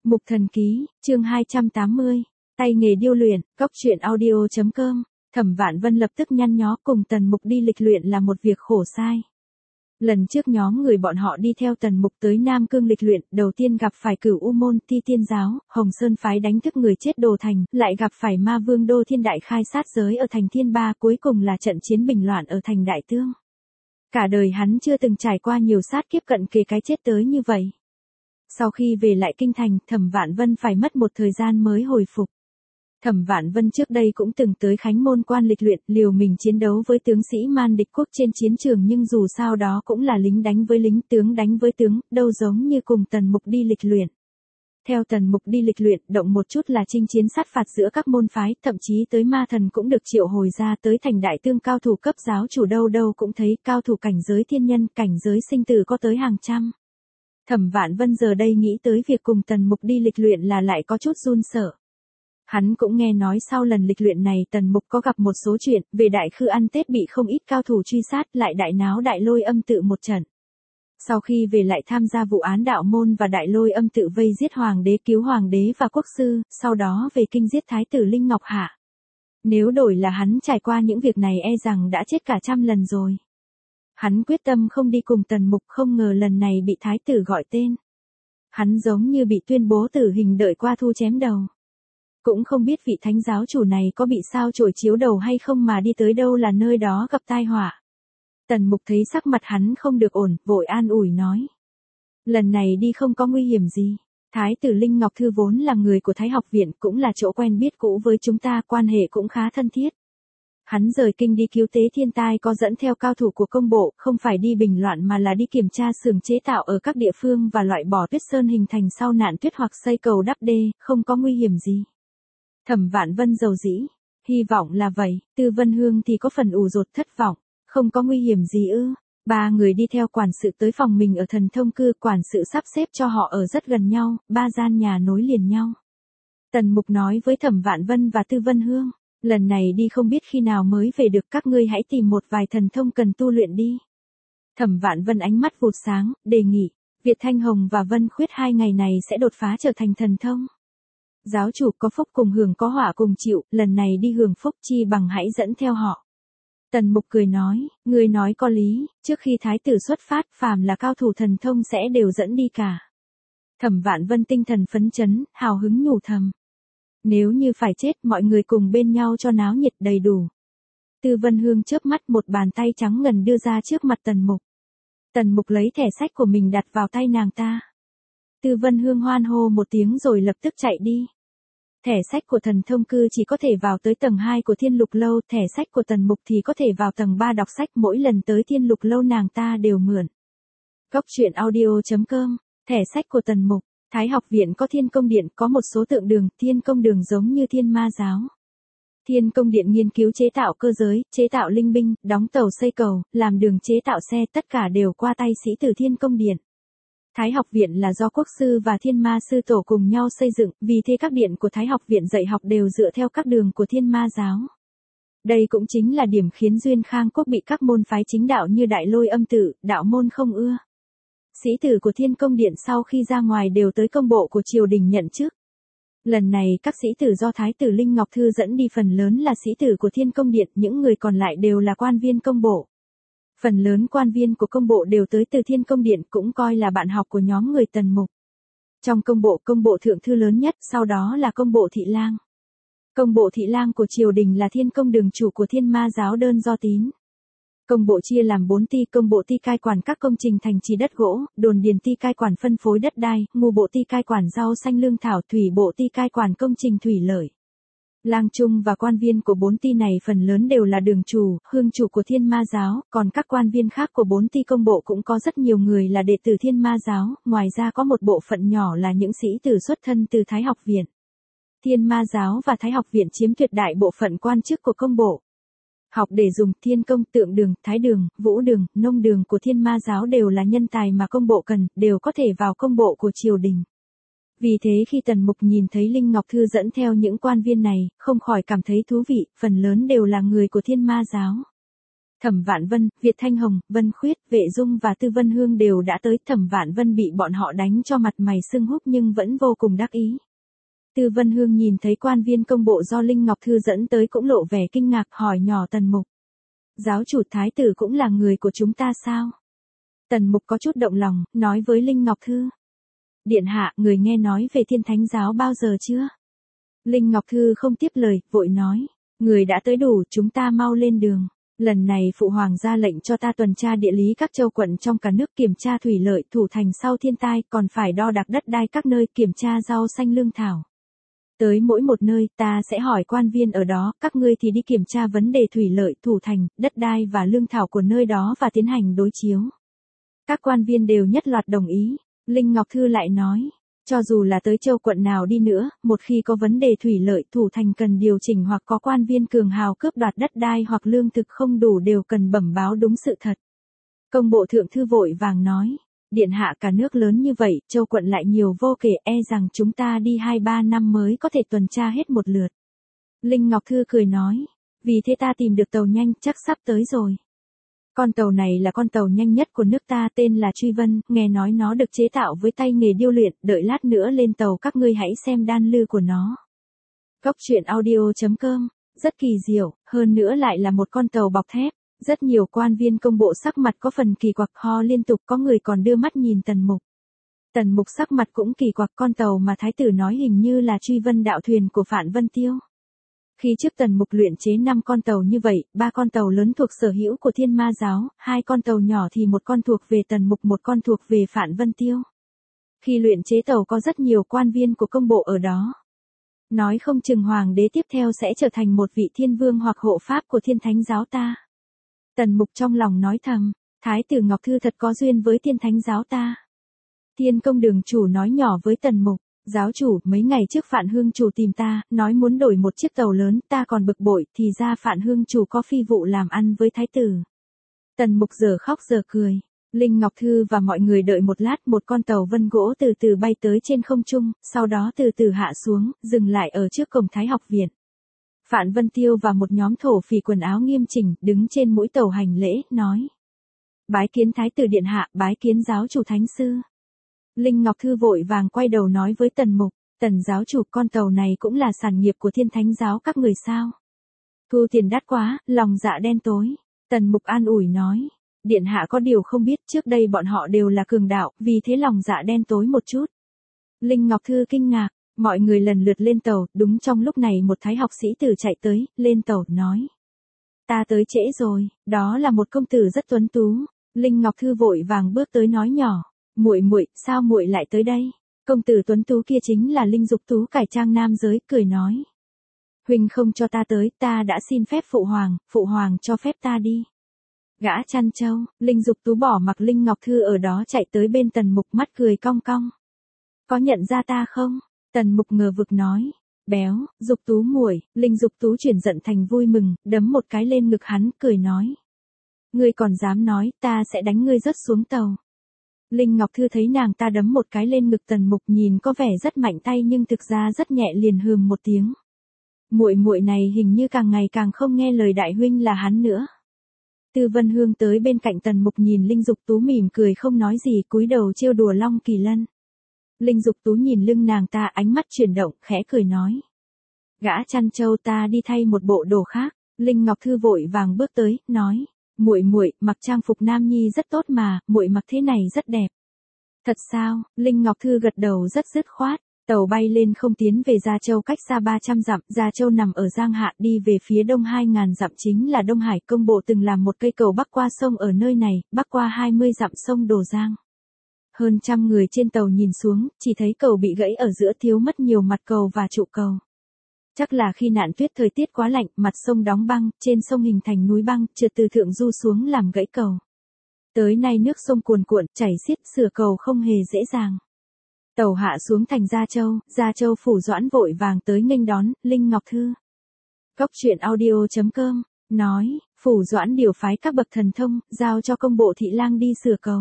Mục Thần Ký, chương 280, tay nghề điêu luyện, góc truyện audio.com, Thẩm Vạn Vân lập tức nhăn nhó cùng Tần Mục đi lịch luyện là một việc khổ sai. Lần trước nhóm người bọn họ đi theo Tần Mục tới Nam Cương lịch luyện, đầu tiên gặp phải Cửu U Môn Ti Tiên Giáo, Hồng Sơn Phái đánh thức người chết Đồ Thành, lại gặp phải Ma Vương Đô Thiên Đại khai sát giới ở thành Thiên Ba, cuối cùng là trận chiến bình loạn ở thành Đại Tương. Cả đời hắn chưa từng trải qua nhiều sát kiếp cận kề cái chết tới như vậy. Sau khi về lại kinh thành, Thẩm Vạn Vân phải mất một thời gian mới hồi phục. Thẩm Vạn Vân trước đây cũng từng tới Khánh Môn Quan lịch luyện, liều mình chiến đấu với tướng sĩ Man địch quốc trên chiến trường, nhưng dù sao đó cũng là lính đánh với lính, tướng đánh với tướng, đâu giống như cùng Tần Mục đi lịch luyện. Theo Tần Mục đi lịch luyện, động một chút là chinh chiến sát phạt giữa các môn phái, thậm chí tới ma thần cũng được triệu hồi ra, tới thành Đại Tương cao thủ cấp giáo chủ đâu đâu cũng thấy, cao thủ cảnh giới thiên nhân, cảnh giới sinh tử có tới hàng trăm. Thẩm Vạn Vân giờ đây nghĩ tới việc cùng Tần Mục đi lịch luyện là lại có chút run sợ. Hắn cũng nghe nói sau lần lịch luyện này Tần Mục có gặp một số chuyện, về Đại Khư ăn Tết bị không ít cao thủ truy sát, lại đại náo Đại Lôi Âm tự một trận. Sau khi về lại tham gia vụ án Đạo Môn và Đại Lôi Âm tự vây giết Hoàng đế, cứu Hoàng đế và quốc sư, sau đó về kinh giết Thái tử Linh Ngọc Hạ. Nếu đổi là hắn trải qua những việc này e rằng đã chết cả trăm lần rồi. Hắn quyết tâm không đi cùng Tần Mục, không ngờ lần này bị Thái tử gọi tên. Hắn giống như bị tuyên bố tử hình, đợi qua thu chém đầu. Cũng không biết vị thánh giáo chủ này có bị sao chổi chiếu đầu hay không mà đi tới đâu là nơi đó gặp tai họa. Tần Mục thấy sắc mặt hắn không được ổn, vội an ủi nói. Lần này đi không có nguy hiểm gì. Thái tử Linh Ngọc Thư vốn là người của Thái học viện, cũng là chỗ quen biết cũ với chúng ta, quan hệ cũng khá thân thiết. Hắn rời kinh đi cứu tế thiên tai có dẫn theo cao thủ của công bộ, không phải đi bình loạn mà là đi kiểm tra xưởng chế tạo ở các địa phương và loại bỏ tuyết sơn hình thành sau nạn tuyết hoặc xây cầu đắp đê, không có nguy hiểm gì. Thẩm Vạn Vân dầu dĩ, hy vọng là vậy. Tư Vân Hương thì có phần ủ rột thất vọng, không có nguy hiểm gì ư? Ba người đi theo quản sự tới phòng mình ở Thần Thông Cư, quản sự sắp xếp cho họ ở rất gần nhau, 3 gian nhà nối liền nhau. Tần Mục nói với Thẩm Vạn Vân và Tư Vân Hương, lần này đi không biết khi nào mới về được, các ngươi hãy tìm một vài thần thông cần tu luyện đi. Thẩm Vạn Vân ánh mắt vụt sáng, đề nghị, Việt Thanh Hồng và Vân Khuyết 2 ngày này sẽ đột phá trở thành thần thông. Giáo chủ có phúc cùng hưởng, có họa cùng chịu, lần này đi hưởng phúc chi bằng hãy dẫn theo họ. Tần Mục cười nói, ngươi nói có lý, trước khi Thái tử xuất phát, phàm là cao thủ thần thông sẽ đều dẫn đi cả. Thẩm Vạn Vân tinh thần phấn chấn, hào hứng nhủ thầm. Nếu như phải chết, mọi người cùng bên nhau cho náo nhiệt đầy đủ. Tư Vân Hương chớp mắt, một bàn tay trắng ngần đưa ra trước mặt Tần Mục. Tần Mục lấy thẻ sách của mình đặt vào tay nàng ta. Tư Vân Hương hoan hô một tiếng rồi lập tức chạy đi. Thẻ sách của Thần Thông Cư chỉ có thể vào tới tầng 2 của Thiên Lục Lâu, thẻ sách của Tần Mục thì có thể vào tầng 3 đọc sách, mỗi lần tới Thiên Lục Lâu nàng ta đều mượn. Góc truyện audio.com, thẻ sách của Tần Mục. Thái học viện có Thiên Công Điện, có một số tượng đường, Thiên Công Đường giống như Thiên Ma Giáo. Thiên Công Điện nghiên cứu chế tạo cơ giới, chế tạo linh binh, đóng tàu xây cầu, làm đường, chế tạo xe, tất cả đều qua tay sĩ tử Thiên Công Điện. Thái học viện là do quốc sư và Thiên Ma sư tổ cùng nhau xây dựng, vì thế các điện của Thái học viện dạy học đều dựa theo các đường của Thiên Ma giáo. Đây cũng chính là điểm khiến Duyên Khang Quốc bị các môn phái chính đạo như Đại Lôi Âm tự, Đạo Môn không ưa. Sĩ tử của Thiên Công Điện sau khi ra ngoài đều tới công bộ của triều đình nhận chức. Lần này các sĩ tử do Thái tử Linh Ngọc Thư dẫn đi phần lớn là sĩ tử của Thiên Công Điện, những người còn lại đều là quan viên công bộ. Phần lớn quan viên của công bộ đều tới từ Thiên Công Điện, cũng coi là bạn học của nhóm người Tần Mục. Trong công bộ thượng thư lớn nhất, sau đó là công bộ thị lang. Công bộ thị lang của triều đình là Thiên Công Đường chủ của Thiên Ma giáo đơn do tín. Công bộ chia làm 4 ty, công bộ ty cai quản các công trình thành trì đất gỗ, đồn điền ty cai quản phân phối đất đai, ngu bộ ty cai quản rau xanh lương thảo, thủy bộ ty cai quản công trình thủy lợi. Lang trung và quan viên của 4 ty này phần lớn đều là đường chủ, hương chủ của Thiên Ma giáo, còn các quan viên khác của 4 ty công bộ cũng có rất nhiều người là đệ tử Thiên Ma giáo, ngoài ra có một bộ phận nhỏ là những sĩ tử xuất thân từ Thái học viện. Thiên Ma giáo và Thái học viện chiếm tuyệt đại bộ phận quan chức của công bộ. Học để dùng, Thiên Công, Tượng Đường, Thái Đường, Vũ Đường, Nông Đường của Thiên Ma giáo đều là nhân tài mà công bộ cần, đều có thể vào công bộ của triều đình. Vì thế khi Tần Mục nhìn thấy Linh Ngọc Thư dẫn theo những quan viên này, không khỏi cảm thấy thú vị, phần lớn đều là người của Thiên Ma giáo. Thẩm Vạn Vân, Việt Thanh Hồng, Vân Khuyết, Vệ Dung và Tư Vân Hương đều đã tới. Thẩm Vạn Vân bị bọn họ đánh cho mặt mày sưng húp nhưng vẫn vô cùng đắc ý. Tư Vân Hương nhìn thấy quan viên công bộ do Linh Ngọc Thư dẫn tới cũng lộ vẻ kinh ngạc, hỏi nhỏ Tần Mục. Giáo chủ thái tử cũng là người của chúng ta sao? Tần Mục có chút động lòng, nói với Linh Ngọc Thư. Điện hạ, người nghe nói về Thiên Thánh giáo bao giờ chưa? Linh Ngọc Thư không tiếp lời, vội nói. Người đã tới đủ, chúng ta mau lên đường. Lần này phụ hoàng ra lệnh cho ta tuần tra địa lý các châu quận trong cả nước, kiểm tra thủy lợi, thủ thành sau thiên tai, còn phải đo đạc đất đai các nơi, kiểm tra rau xanh lương thảo. Tới mỗi một nơi, ta sẽ hỏi quan viên ở đó, các ngươi thì đi kiểm tra vấn đề thủy lợi, thủ thành, đất đai và lương thảo của nơi đó và tiến hành đối chiếu. Các quan viên đều nhất loạt đồng ý. Linh Ngọc Thư lại nói, cho dù là tới châu quận nào đi nữa, một khi có vấn đề thủy lợi, thủ thành cần điều chỉnh hoặc có quan viên cường hào cướp đoạt đất đai hoặc lương thực không đủ đều cần bẩm báo đúng sự thật. Công bộ thượng thư vội vàng nói, điện hạ, cả nước lớn như vậy, châu quận lại nhiều vô kể, e rằng chúng ta đi 2-3 năm mới có thể tuần tra hết một lượt. Linh Ngọc Thư cười nói, vì thế ta tìm được tàu nhanh, chắc sắp tới rồi. Con tàu này là con tàu nhanh nhất của nước ta, tên là Truy Vân, nghe nói nó được chế tạo với tay nghề điêu luyện, đợi lát nữa lên tàu các ngươi hãy xem đan lư của nó. Cốc truyện audio.com, rất kỳ diệu, hơn nữa lại là một con tàu bọc thép. Rất nhiều quan viên công bộ sắc mặt có phần kỳ quặc, ho liên tục, có người còn đưa mắt nhìn Tần Mục. Tần Mục sắc mặt cũng kỳ quặc, con tàu mà thái tử nói hình như là Truy Vân đạo thuyền của Phạn Vân Tiêu. Khi trước Tần Mục luyện chế 5 con tàu như vậy, 3 con tàu lớn thuộc sở hữu của Thiên Ma giáo, 2 con tàu nhỏ thì một con thuộc về Tần Mục, một con thuộc về Phạn Vân Tiêu. Khi luyện chế tàu có rất nhiều quan viên của công bộ ở đó. Nói không chừng hoàng đế tiếp theo sẽ trở thành một vị thiên vương hoặc hộ pháp của Thiên Thánh giáo ta. Tần Mục trong lòng nói thầm, Thái tử Ngọc Thư thật có duyên với Thiên Thánh giáo ta. Thiên Công đường chủ nói nhỏ với Tần Mục, giáo chủ, mấy ngày trước Phạn Hương chủ tìm ta, nói muốn đổi một chiếc tàu lớn, ta còn bực bội, thì ra Phạn Hương chủ có phi vụ làm ăn với thái tử. Tần Mục giờ khóc giờ cười. Linh Ngọc Thư và mọi người đợi một lát, một con tàu vân gỗ từ từ bay tới trên không trung, sau đó từ từ hạ xuống, dừng lại ở trước cổng Thái học viện. Phạn Vân Tiêu và một nhóm thổ phỉ quần áo nghiêm chỉnh, đứng trên mũi tàu hành lễ, nói. Bái kiến Thái tử điện hạ, bái kiến giáo chủ thánh sư. Linh Ngọc Thư vội vàng quay đầu nói với Tần Mục, Tần giáo chủ, con tàu này cũng là sản nghiệp của Thiên Thánh giáo các người sao? Thu tiền đắt quá, lòng dạ đen tối. Tần Mục an ủi nói, điện hạ có điều không biết, trước đây bọn họ đều là cường đạo, vì thế lòng dạ đen tối một chút. Linh Ngọc Thư kinh ngạc, mọi người lần lượt lên tàu, đúng trong lúc này một thái học sĩ tử chạy tới, lên tàu, nói. Ta tới trễ rồi, đó là một công tử rất tuấn tú. Linh Ngọc Thư vội vàng bước tới nói nhỏ, muội muội, sao muội lại tới đây? Công tử tuấn tú kia chính là Linh Dục Tú cải trang nam giới, cười nói. Huynh không cho ta tới, ta đã xin phép phụ hoàng cho phép ta đi. Gã chăn trâu, Linh Dục Tú bỏ mặc Linh Ngọc Thư ở đó chạy tới bên Tần Mục, mắt cười cong cong. Có nhận ra ta không? Tần Mục ngờ vực nói. Béo, Dục Tú muội. Linh Dục Tú chuyển giận thành vui mừng, đấm một cái lên ngực hắn, cười nói. Ngươi còn dám nói, ta sẽ đánh ngươi rớt xuống tàu. Linh Ngọc Thư thấy nàng ta đấm một cái lên ngực Tần Mục, nhìn có vẻ rất mạnh tay nhưng thực ra rất nhẹ, liền hừm một tiếng. Muội muội này hình như càng ngày càng không nghe lời đại huynh là hắn nữa. Tư Vân Hương tới bên cạnh Tần Mục nhìn Linh Dục Tú mỉm cười không nói gì, cúi đầu trêu đùa Long Kỳ Lân. Linh Dục Tú nhìn lưng nàng ta, ánh mắt chuyển động, khẽ cười nói. Gã chăn trâu, ta đi thay một bộ đồ khác. Linh Ngọc Thư vội vàng bước tới, nói. Muội muội, mặc trang phục nam nhi rất tốt mà, muội mặc thế này rất đẹp. Thật sao? Linh Ngọc Thư gật đầu rất dứt khoát. Tàu bay lên không tiến về Gia Châu, cách xa 300 dặm, Gia Châu nằm ở Giang Hạ, đi về phía đông 2000 dặm chính là Đông Hải. Công bộ từng làm một cây cầu bắc qua sông ở nơi này, bắc qua 20 dặm sông Đồ Giang. Hơn trăm người trên tàu nhìn xuống, chỉ thấy cầu bị gãy ở giữa, thiếu mất nhiều mặt cầu và trụ cầu. Chắc là khi nạn tuyết, thời tiết quá lạnh, mặt sông đóng băng, trên sông hình thành núi băng, trượt từ thượng du xuống làm gãy cầu. Tới nay nước sông cuồn cuộn, chảy xiết, sửa cầu không hề dễ dàng. Tàu hạ xuống thành Gia Châu Phủ Doãn vội vàng tới nghênh đón. Linh Ngọc Thư. Cốc truyện audio.com, nói, Phủ Doãn điều phái các bậc thần thông, giao cho công bộ thị lang đi sửa cầu.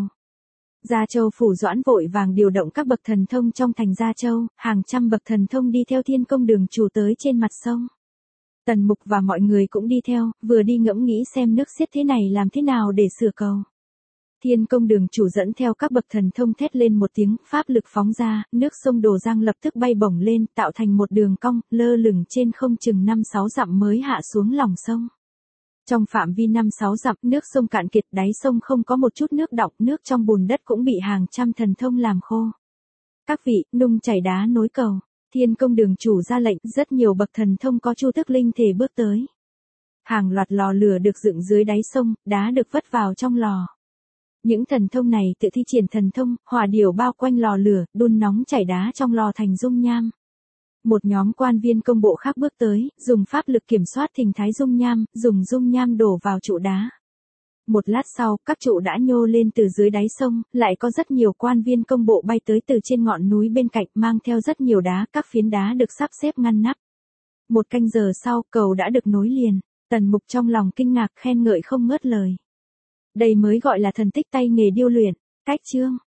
Gia Châu Phủ Doãn vội vàng điều động các bậc thần thông trong thành Gia Châu, hàng trăm bậc thần thông đi theo Thiên Công đường chủ tới trên mặt sông. Tần Mục và mọi người cũng đi theo, vừa đi ngẫm nghĩ xem nước xiết thế này làm thế nào để sửa cầu. Thiên Công Đường chủ dẫn theo các bậc thần thông thét lên một tiếng, pháp lực phóng ra, nước sông Đồ Giang lập tức bay bổng lên, tạo thành một đường cong, lơ lửng trên không chừng 5-6 dặm mới hạ xuống lòng sông. Trong phạm vi 5-6 dặm, nước sông cạn kiệt, đáy sông không có một chút nước đọng, nước trong bùn đất cũng bị hàng trăm thần thông làm khô. Các vị, nung chảy đá nối cầu. Thiên Công Đường chủ ra lệnh, rất nhiều bậc thần thông có chu tước linh thể bước tới. Hàng loạt lò lửa được dựng dưới đáy sông, đá được vất vào trong lò. Những thần thông này tự thi triển thần thông, hỏa điểu bao quanh lò lửa, đun nóng chảy đá trong lò thành dung nham. Một nhóm quan viên công bộ khác bước tới, dùng pháp lực kiểm soát hình thái dung nham, dùng dung nham đổ vào trụ đá. Một lát sau, các trụ đã nhô lên từ dưới đáy sông, lại có rất nhiều quan viên công bộ bay tới từ trên ngọn núi bên cạnh mang theo rất nhiều đá, các phiến đá được sắp xếp ngăn nắp. Một canh giờ sau, cầu đã được nối liền, Tần Mục trong lòng kinh ngạc khen ngợi không ngớt lời. Đây mới gọi là thần tích tay nghề điêu luyện, cách chương.